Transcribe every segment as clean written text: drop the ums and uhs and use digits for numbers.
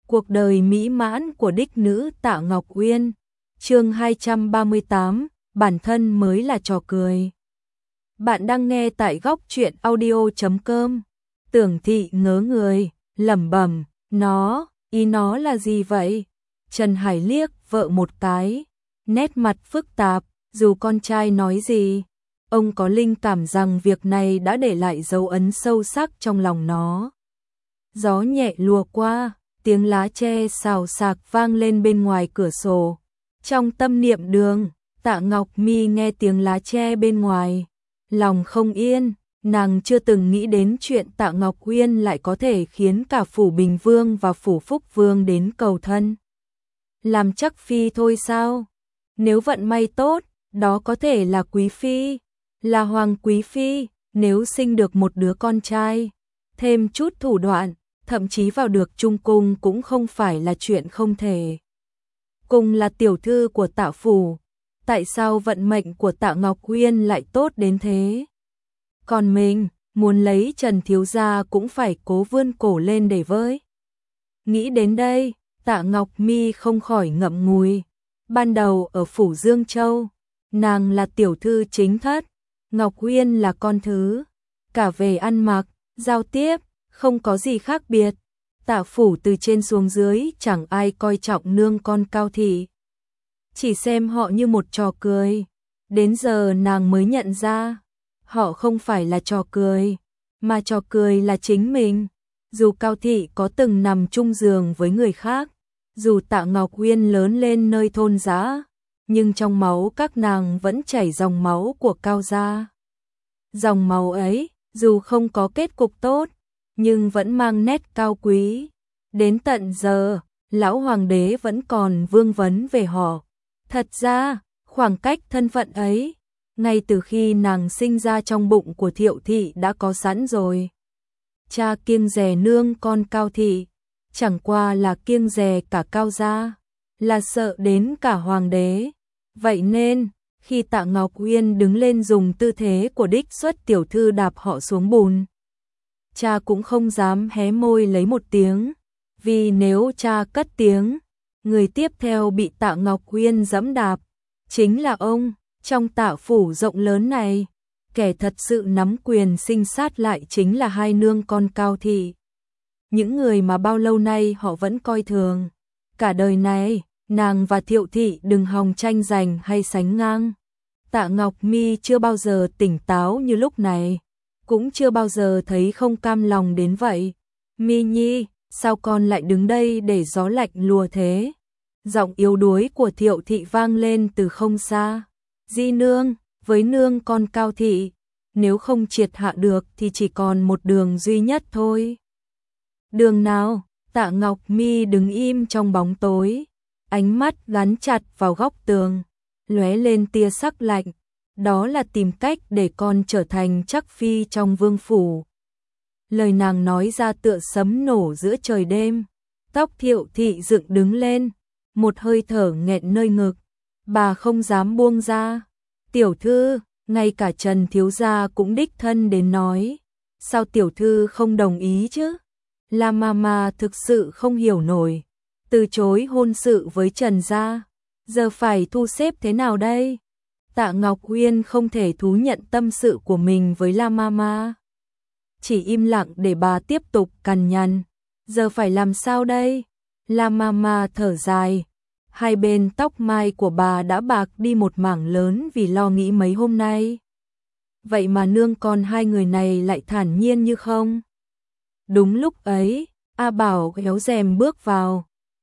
Cuộc đời mỹ mãn của đích nữ Tạ Ngọc Uyên. Chương 238, bản thân mới là trò cười. Bạn đang nghe tại góc truyện audio.com. Tưởng Thị ngớ người, lẩm bẩm, ý nó là gì vậy? Trần Hải liếc vợ một cái, nét mặt phức tạp, dù con trai nói gì, ông có linh cảm rằng việc này đã để lại dấu ấn sâu sắc trong lòng nó. Gió nhẹ lùa qua, tiếng lá tre xào xạc vang lên bên ngoài cửa sổ. Trong tâm niệm đường, Tạ Ngọc Mi nghe tiếng lá tre bên ngoài, lòng không yên, nàng chưa từng nghĩ đến chuyện Tạ Ngọc Uyên lại có thể khiến cả phủ Bình Vương và phủ Phúc Vương đến cầu thân. Làm chắc phi thôi sao? Nếu vận may tốt, đó có thể là quý phi, là hoàng quý phi, nếu sinh được một đứa con trai, thêm chút thủ đoạn, thậm chí vào được trung cung cũng không phải là chuyện không thể. Cùng là tiểu thư của Tạ phủ, tại sao vận mệnh của Tạ Ngọc Uyên lại tốt đến thế? Còn mình, muốn lấy Trần thiếu gia cũng phải cố vươn cổ lên để với. Nghĩ đến đây, Tạ Ngọc Mi không khỏi ngậm ngùi. Ban đầu ở phủ Dương Châu, nàng là tiểu thư chính thất, Ngọc Uyên là con thứ, cả về ăn mặc, giao tiếp, không có gì khác biệt. Tạ phủ từ trên xuống dưới chẳng ai coi trọng nương con Cao thị, chỉ xem họ như một trò cười. Đến giờ nàng mới nhận ra, họ không phải là trò cười, mà trò cười là chính mình. Dù Cao thị có từng nằm chung giường với người khác, dù Tạ Ngọc Uyên lớn lên nơi thôn dã, nhưng trong máu các nàng vẫn chảy dòng máu của Cao gia. Dòng máu ấy, dù không có kết cục tốt, nhưng vẫn mang nét cao quý. Đến tận giờ, lão hoàng đế vẫn còn vương vấn về họ. Thật ra, khoảng cách thân phận ấy, ngay từ khi nàng sinh ra trong bụng của Thiệu thị đã có sẵn rồi. Cha kiêng dè nương con Cao thị, chẳng qua là kiêng dè cả Cao gia, là sợ đến cả hoàng đế. Vậy nên, khi Tạ Ngọc Uyên đứng lên dùng tư thế của đích xuất tiểu thư đạp họ xuống bùn, cha cũng không dám hé môi lấy một tiếng, vì nếu cha cất tiếng, người tiếp theo bị Tạ Ngọc Uyên giẫm đạp chính là ông. Trong Tạ phủ rộng lớn này, kẻ thật sự nắm quyền sinh sát lại chính là hai nương con Cao thị. Những người mà bao lâu nay họ vẫn coi thường. Cả đời này, nàng và Thiệu thị đừng hòng tranh giành hay sánh ngang. Tạ Ngọc Mi chưa bao giờ tỉnh táo như lúc này, cũng chưa bao giờ thấy không cam lòng đến vậy. Mi nhi, sao con lại đứng đây để gió lạnh lùa thế? Giọng yếu đuối của Thiệu thị vang lên từ không xa. Di nương, với nương con Cao thị, nếu không triệt hạ được thì chỉ còn một đường duy nhất thôi. Đường nào? Tạ Ngọc Mi đứng im trong bóng tối, ánh mắt gắn chặt vào góc tường, lóe lên tia sắc lạnh. Đó là tìm cách để con trở thành chắc phi trong vương phủ. Lời nàng nói ra tựa sấm nổ giữa trời đêm. Tóc Thiệu thị dựng đứng lên, một hơi thở nghẹn nơi ngực, bà không dám buông ra. Tiểu thư, ngay cả Trần thiếu gia cũng đích thân đến nói, sao tiểu thư không đồng ý chứ? La Mama thực sự không hiểu nổi, từ chối hôn sự với Trần gia, giờ phải thu xếp thế nào đây? Tạ Ngọc Uyên không thể thú nhận tâm sự của mình với La Mama, chỉ im lặng để bà tiếp tục cằn nhằn. Giờ phải làm sao đây? La Mama thở dài, hai bên tóc mai của bà đã bạc đi một mảng lớn vì lo nghĩ mấy hôm nay. Vậy mà nương con hai người này lại thản nhiên như không. Đúng lúc ấy, A Bảo kéo rèm bước vào.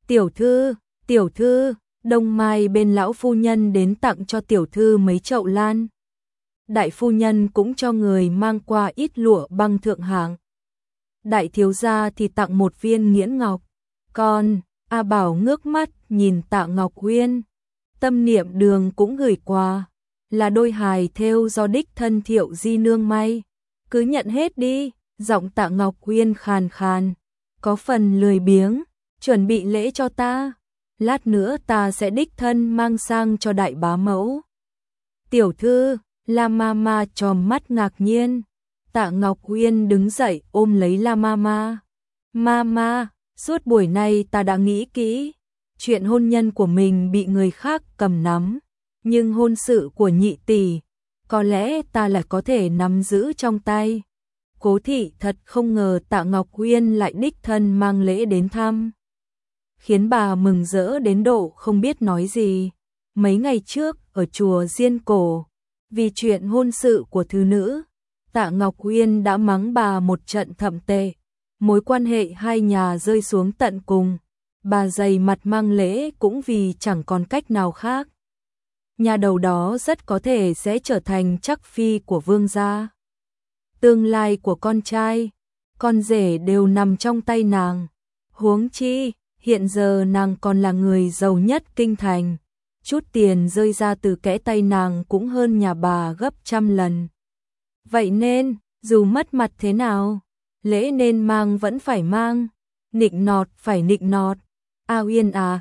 Tiểu thư, Đông Mai bên lão phu nhân đến tặng cho tiểu thư mấy chậu lan. Đại phu nhân cũng cho người mang qua ít lụa băng thượng hạng. Đại thiếu gia thì tặng một viên nghiễn ngọc. Còn, A Bảo ngước mắt nhìn Tạ Ngọc Uyên. Tâm niệm đường cũng gửi qua, là đôi hài thêu do đích thân Thiệu di nương may. Cứ nhận hết đi. Giọng Tạ Ngọc Uyên khàn khàn, có phần lười biếng. Chuẩn bị lễ cho ta, lát nữa ta sẽ đích thân mang sang cho đại bá mẫu. Tiểu thư, La Mama tròn mắt ngạc nhiên. Tạ Ngọc Uyên đứng dậy ôm lấy La Mama. Mama, Suốt buổi nay ta đã nghĩ kỹ, chuyện hôn nhân của mình bị người khác cầm nắm, nhưng hôn sự của nhị tỷ, có lẽ ta lại có thể nắm giữ trong tay. Cố thị thật không ngờ Tạ Ngọc Uyên lại đích thân mang lễ đến thăm, khiến bà mừng rỡ đến độ không biết nói gì. Mấy ngày trước ở chùa Diên Cổ, vì chuyện hôn sự của thứ nữ, Tạ Ngọc Uyên đã mắng bà một trận thậm tệ, mối quan hệ hai nhà rơi xuống tận cùng. Bà dày mặt mang lễ cũng vì chẳng còn cách nào khác. Nhà đầu đó rất có thể sẽ trở thành chắc phi của vương gia. Tương lai của con trai, con rể đều nằm trong tay nàng. Huống chi, hiện giờ nàng còn là người giàu nhất kinh thành. Chút tiền rơi ra từ kẽ tay nàng cũng hơn nhà bà gấp trăm lần. Vậy nên, dù mất mặt thế nào, lễ nên mang vẫn phải mang, nịnh nọt phải nịnh nọt. A Uyên à,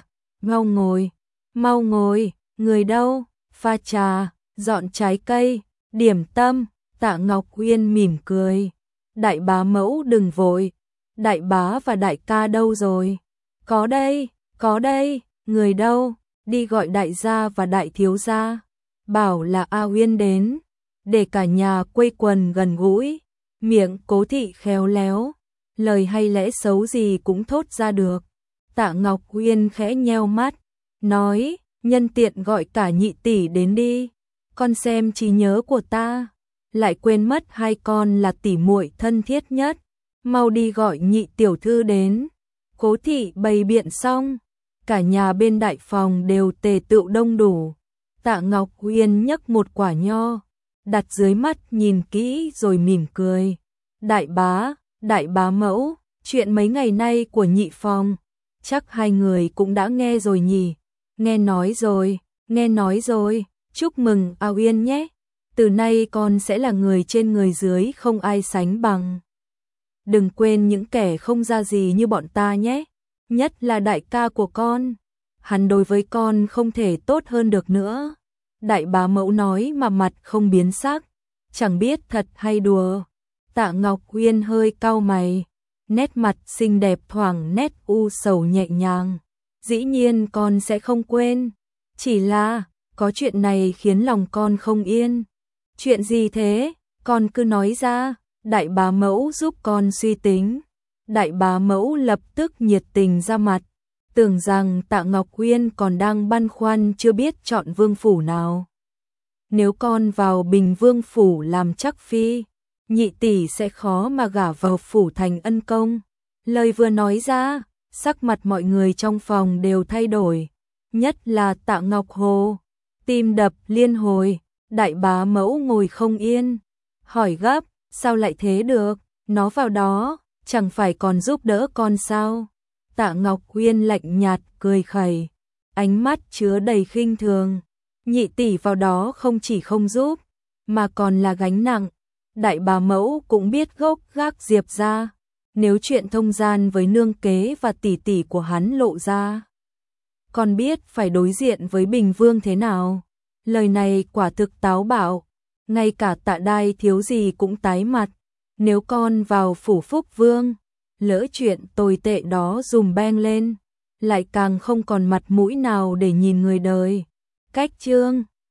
mau ngồi, người đâu, pha trà, dọn trái cây, điểm tâm. Tạ Ngọc Uyên mỉm cười. Đại bá mẫu đừng vội, đại bá và đại ca đâu rồi? Có đây, người đâu? Đi gọi đại gia và đại thiếu gia, bảo là A Uyên đến, để cả nhà quây quần gần gũi. Miệng Cố thị khéo léo, lời hay lẽ xấu gì cũng thốt ra được. Tạ Ngọc Uyên khẽ nheo mắt, nói, nhân tiện gọi cả nhị tỷ đến đi, con xem trí nhớ của ta, lại quên mất hai con là tỷ muội thân thiết nhất, mau đi gọi nhị tiểu thư đến. Cố thị bày biện xong, cả nhà bên đại phòng đều tề tựu đông đủ. Tạ Ngọc Uyên nhấc một quả nho, đặt dưới mắt nhìn kỹ rồi mỉm cười. Đại bá mẫu, chuyện mấy ngày nay của nhị phòng, chắc hai người cũng đã nghe rồi nhỉ? Nghe nói rồi, chúc mừng A Uyên nhé. Từ nay con sẽ là người trên người dưới không ai sánh bằng. Đừng quên những kẻ không ra gì như bọn ta nhé, nhất là đại ca của con. Hắn đối với con không thể tốt hơn được nữa. Đại bá mẫu nói mà mặt không biến sắc, chẳng biết thật hay đùa. Tạ Ngọc Uyên hơi cau mày, nét mặt xinh đẹp thoảng nét u sầu nhẹ nhàng. Dĩ nhiên con sẽ không quên, chỉ là có chuyện này khiến lòng con không yên. Chuyện gì thế? Con cứ nói ra, đại bá mẫu giúp con suy tính. Đại bá mẫu lập tức nhiệt tình ra mặt, tưởng rằng Tạ Ngọc Uyên còn đang băn khoăn chưa biết chọn vương phủ nào. Nếu con vào Bình Vương phủ làm chắc phi, nhị tỷ sẽ khó mà gả vào phủ thành ân công. Lời vừa nói ra, sắc mặt mọi người trong phòng đều thay đổi, nhất là Tạ Ngọc Hồ, tim đập liên hồi. Đại bá mẫu ngồi không yên, hỏi gấp, sao lại thế được, nó vào đó, chẳng phải còn giúp đỡ con sao? Tạ Ngọc Uyên lạnh nhạt cười khẩy, ánh mắt chứa đầy khinh thường. Nhị tỷ vào đó không chỉ không giúp, mà còn là gánh nặng. Đại bá mẫu cũng biết gốc gác Diệp ra, nếu chuyện thông gian với nương kế và tỷ tỷ của hắn lộ ra, con biết phải đối diện với Bình Vương thế nào. Lời này quả thực táo bạo, ngay cả Tạ Đai thiếu gì cũng tái mặt. Nếu con vào phủ Phúc Vương, lỡ chuyện tồi tệ đó dùm beng lên, lại càng không còn mặt mũi nào để nhìn người đời. Cách chương